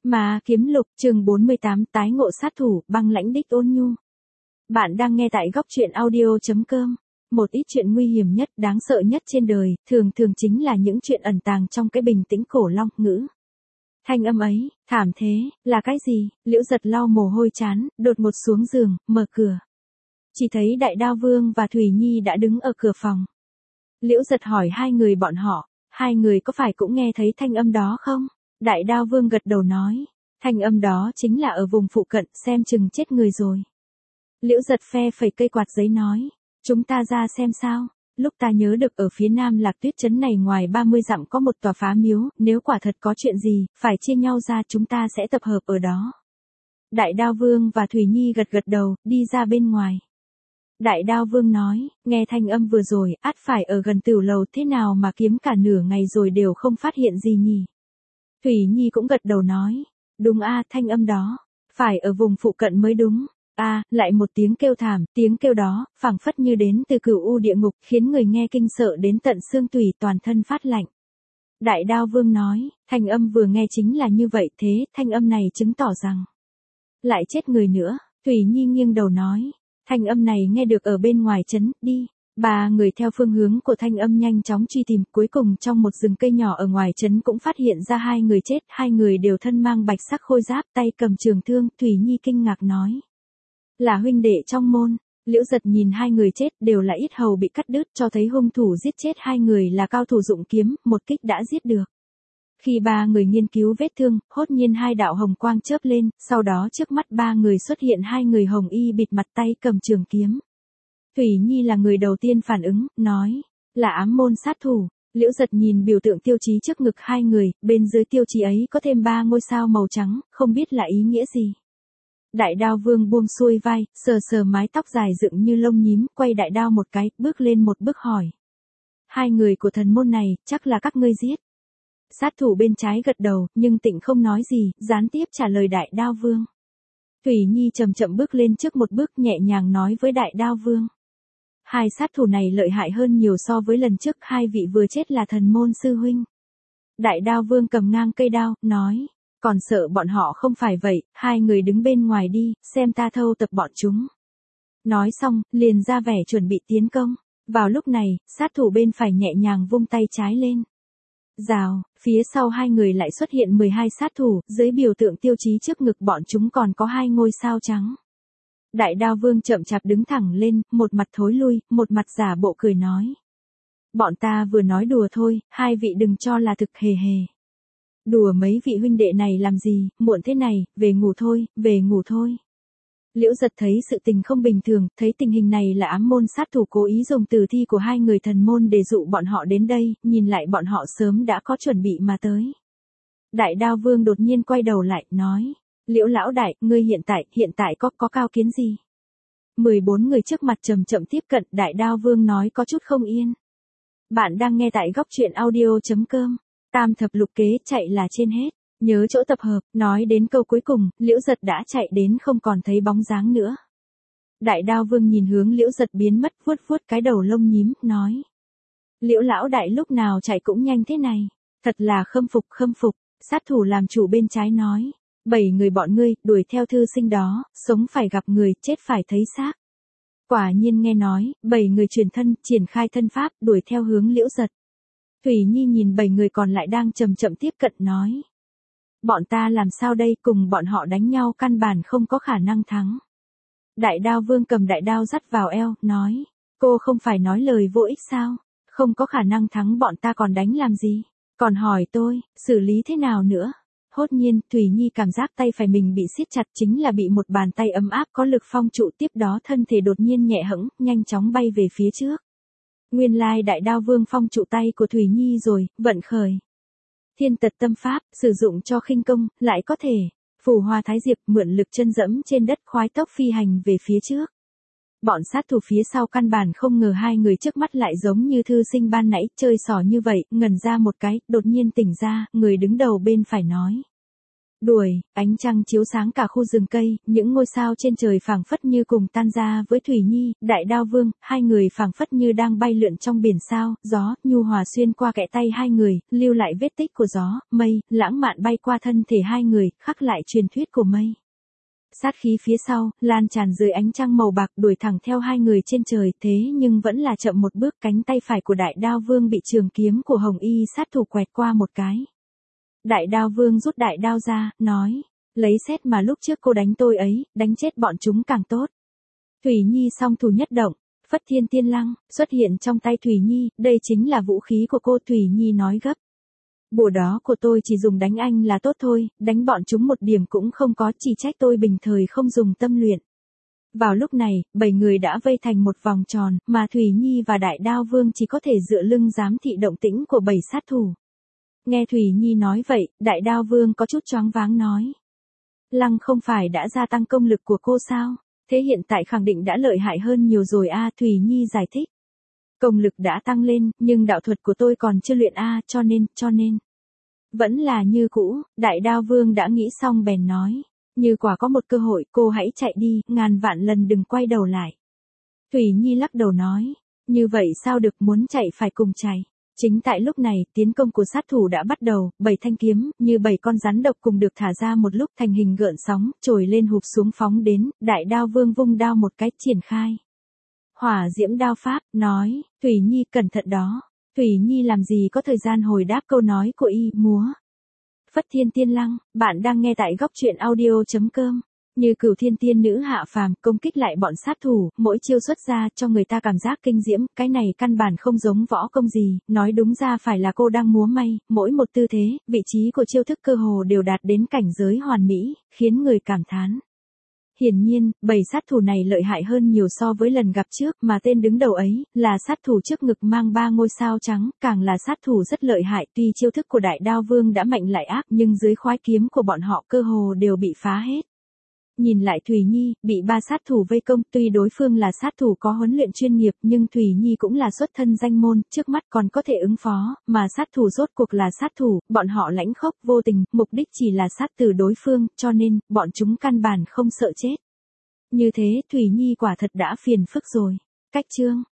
Ma kiếm lục chương 48 tái ngộ sát thủ băng lãnh đích ôn nhu. Bạn đang nghe tại góc truyện audio.com. Một ít chuyện nguy hiểm nhất, đáng sợ nhất trên đời, thường chính là những chuyện ẩn tàng trong cái bình tĩnh cổ long ngữ. Thanh âm ấy, thảm thế, là cái gì? Liễu Giật lau mồ hôi chán, đột ngột xuống giường, mở cửa. Chỉ thấy Đại Đao Vương và Thủy Nhi đã đứng ở cửa phòng. Liễu Giật hỏi hai người bọn họ, hai người có phải cũng nghe thấy thanh âm đó không? Đại Đao Vương gật đầu nói, thanh âm đó chính là ở vùng phụ cận, xem chừng chết người rồi. Liễu Giật phe phẩy cây quạt giấy nói, chúng ta ra xem sao. Lúc ta nhớ được ở phía nam Lạc Tuyết trấn này ngoài 30 dặm có một tòa phá miếu, nếu quả thật có chuyện gì, phải chia nhau ra, chúng ta sẽ tập hợp ở đó. Đại Đao Vương và Thủy Nhi gật đầu, đi ra bên ngoài. Đại Đao Vương nói, nghe thanh âm vừa rồi, ắt phải ở gần tửu lầu, thế nào mà kiếm cả nửa ngày rồi đều không phát hiện gì nhỉ? Thủy Nhi cũng gật đầu nói, đúng a, thanh âm đó, phải ở vùng phụ cận mới đúng. Lại một tiếng kêu thảm, tiếng kêu đó, phảng phất như đến từ cửu u địa ngục, khiến người nghe kinh sợ đến tận xương tủy, toàn thân phát lạnh. Đại Đao Vương nói, thanh âm vừa nghe chính là như vậy, thế, thanh âm này chứng tỏ rằng, lại chết người nữa. Thủy Nhi nghiêng đầu nói, thanh âm này nghe được ở bên ngoài trấn, đi. Ba người theo phương hướng của thanh âm nhanh chóng truy tìm, cuối cùng trong một rừng cây nhỏ ở ngoài trấn cũng phát hiện ra hai người chết, hai người đều thân mang bạch sắc khôi giáp, tay cầm trường thương. Thủy Nhi kinh ngạc nói, là huynh đệ trong môn. Liễu Giật nhìn hai người chết đều là yết hầu bị cắt đứt, cho thấy hung thủ giết chết hai người là cao thủ dụng kiếm, một kích đã giết được. Khi ba người nghiên cứu vết thương, hốt nhiên hai đạo hồng quang chớp lên, sau đó trước mắt ba người xuất hiện hai người hồng y bịt mặt, tay cầm trường kiếm. Thủy Nhi là người đầu tiên phản ứng, nói, là ám môn sát thủ. Liễu Giật nhìn biểu tượng tiêu chí trước ngực hai người, bên dưới tiêu chí ấy có thêm 3 ngôi sao màu trắng, không biết là ý nghĩa gì. Đại Đao Vương buông xuôi vai, sờ mái tóc dài dựng như lông nhím, quay đại đao một cái, bước lên một bước hỏi. Hai người của thần môn này, chắc là các ngươi giết. Sát thủ bên trái gật đầu, nhưng Tịnh không nói gì, gián tiếp trả lời Đại Đao Vương. Thủy Nhi chậm bước lên trước một bước, nhẹ nhàng nói với Đại Đao Vương. Hai sát thủ này lợi hại hơn nhiều so với lần trước, hai vị vừa chết là thần môn sư huynh. Đại Đao Vương cầm ngang cây đao, nói, còn sợ bọn họ không phải vậy, hai người đứng bên ngoài đi, xem ta thâu tập bọn chúng. Nói xong, liền ra vẻ chuẩn bị tiến công. Vào lúc này, sát thủ bên phải nhẹ nhàng vung tay trái lên. Rào, phía sau hai người lại xuất hiện 12 sát thủ, dưới biểu tượng tiêu chí trước ngực bọn chúng còn có 2 ngôi sao trắng. Đại Đao Vương chậm chạp đứng thẳng lên, một mặt thối lui, một mặt giả bộ cười nói. Bọn ta vừa nói đùa thôi, hai vị đừng cho là thực hề hề. Đùa mấy vị huynh đệ này làm gì, muộn thế này, về ngủ thôi, về ngủ thôi. Liễu Giật thấy sự tình không bình thường, thấy tình hình này là ám môn sát thủ cố ý dùng tử thi của hai người thần môn để dụ bọn họ đến đây, nhìn lại bọn họ sớm đã có chuẩn bị mà tới. Đại Đao Vương đột nhiên quay đầu lại, nói. Liễu lão đại, ngươi hiện tại có cao kiến gì? 14 người trước mặt chậm tiếp cận, Đại Đao Vương nói có chút không yên. Bạn đang nghe tại góc truyện audio.com. Tam thập lục kế, chạy là trên hết. Nhớ chỗ tập hợp, nói đến câu cuối cùng, Liễu Giật đã chạy đến không còn thấy bóng dáng nữa. Đại Đao Vương nhìn hướng Liễu Giật biến mất, vuốt cái đầu lông nhím, nói. Liễu lão đại lúc nào chạy cũng nhanh thế này. Thật là khâm phục. Sát thủ làm chủ bên trái nói. 7 người bọn ngươi, đuổi theo thư sinh đó, sống phải gặp người, chết phải thấy xác. Quả nhiên nghe nói, 7 người truyền thân, triển khai thân pháp, đuổi theo hướng Liễu Giật. Thủy Nhi nhìn 7 người còn lại đang chậm tiếp cận, nói. Bọn ta làm sao đây, cùng bọn họ đánh nhau căn bản không có khả năng thắng. Đại Đao Vương cầm đại đao dắt vào eo, nói. Cô không phải nói lời vô ích sao? Không có khả năng thắng bọn ta còn đánh làm gì? Còn hỏi tôi, xử lý thế nào nữa? Hốt nhiên, Thủy Nhi cảm giác tay phải mình bị siết chặt, chính là bị một bàn tay ấm áp có lực phong trụ, tiếp đó thân thể đột nhiên nhẹ hẫng, nhanh chóng bay về phía trước. Nguyên lai Đại Đao Vương phong trụ tay của Thủy Nhi rồi, vận khởi. Thiên tật tâm pháp, sử dụng cho khinh công, lại có thể, phù hoa thái diệp, mượn lực chân dẫm trên đất khoái tốc phi hành về phía trước. Bọn sát thủ phía sau căn bản không ngờ hai người trước mắt lại giống như thư sinh ban nãy, chơi xỏ như vậy, ngẩn ra một cái, đột nhiên tỉnh ra, người đứng đầu bên phải nói. đuổi, ánh trăng chiếu sáng cả khu rừng cây, những ngôi sao trên trời phảng phất như cùng tan ra với Thủy Nhi, Đại Đao Vương, hai người phảng phất như đang bay lượn trong biển sao, gió, nhu hòa xuyên qua kẽ tay hai người, lưu lại vết tích của gió, mây, lãng mạn bay qua thân thể hai người, khắc lại truyền thuyết của mây. Sát khí phía sau, lan tràn dưới ánh trăng màu bạc đuổi thẳng theo hai người trên trời, thế nhưng vẫn là chậm một bước, cánh tay phải của Đại Đao Vương bị trường kiếm của Hồng Y sát thủ quẹt qua một cái. Đại Đao Vương rút đại đao ra, nói, lấy xét mà lúc trước cô đánh tôi ấy, đánh chết bọn chúng càng tốt. Thủy Nhi song thủ nhất động, Phất Thiên Tiên Lăng, xuất hiện trong tay Thủy Nhi, đây chính là vũ khí của cô. Thủy Nhi nói gấp. Bùa đó của tôi chỉ dùng đánh anh là tốt thôi, đánh bọn chúng một điểm cũng không có, chỉ trách tôi bình thời không dùng tâm luyện. Vào lúc này, 7 người đã vây thành một vòng tròn, mà Thủy Nhi và Đại Đao Vương chỉ có thể dựa lưng giám thị động tĩnh của 7 sát thủ. Nghe Thủy Nhi nói vậy, Đại Đao Vương có chút choáng váng nói. Lăng không phải đã gia tăng công lực của cô sao? Thế hiện tại khẳng định đã lợi hại hơn nhiều rồi a. Thủy Nhi giải thích. Công lực đã tăng lên, nhưng đạo thuật của tôi còn chưa luyện a, cho nên. Vẫn là như cũ, Đại Đao Vương đã nghĩ xong bèn nói. Như quả có một cơ hội, cô hãy chạy đi, ngàn vạn lần đừng quay đầu lại. Thủy Nhi lắc đầu nói. Như vậy sao được, muốn chạy phải cùng chạy. Chính tại lúc này, tiến công của sát thủ đã bắt đầu, 7 thanh kiếm, như 7 con rắn độc cùng được thả ra một lúc thành hình gợn sóng, trồi lên hụp xuống phóng đến, Đại Đao Vương vung đao một cái triển khai. Hỏa diễm đao pháp, nói, Thủy Nhi cẩn thận đó. Thủy Nhi làm gì có thời gian hồi đáp câu nói của y, múa. Phất Thiên Tiên Lăng, bạn đang nghe tại góc truyện audio.com. Như Cửu Thiên Tiên nữ hạ phàm, công kích lại bọn sát thủ, mỗi chiêu xuất ra cho người ta cảm giác kinh diễm, cái này căn bản không giống võ công gì, nói đúng ra phải là cô đang múa may, mỗi một tư thế, vị trí của chiêu thức cơ hồ đều đạt đến cảnh giới hoàn mỹ, khiến người cảm thán. Hiển nhiên, 7 sát thủ này lợi hại hơn nhiều so với lần gặp trước, mà tên đứng đầu ấy, là sát thủ trước ngực mang 3 ngôi sao trắng, càng là sát thủ rất lợi hại, tuy chiêu thức của Đại Đao Vương đã mạnh lại ác, nhưng dưới khoái kiếm của bọn họ cơ hồ đều bị phá hết. Nhìn lại Thủy Nhi, bị 3 sát thủ vây công, tuy đối phương là sát thủ có huấn luyện chuyên nghiệp, nhưng Thủy Nhi cũng là xuất thân danh môn, trước mắt còn có thể ứng phó, mà sát thủ rốt cuộc là sát thủ, bọn họ lãnh khốc, vô tình, mục đích chỉ là sát tử đối phương, cho nên, bọn chúng căn bản không sợ chết. Như thế, Thủy Nhi quả thật đã phiền phức rồi. Cách chương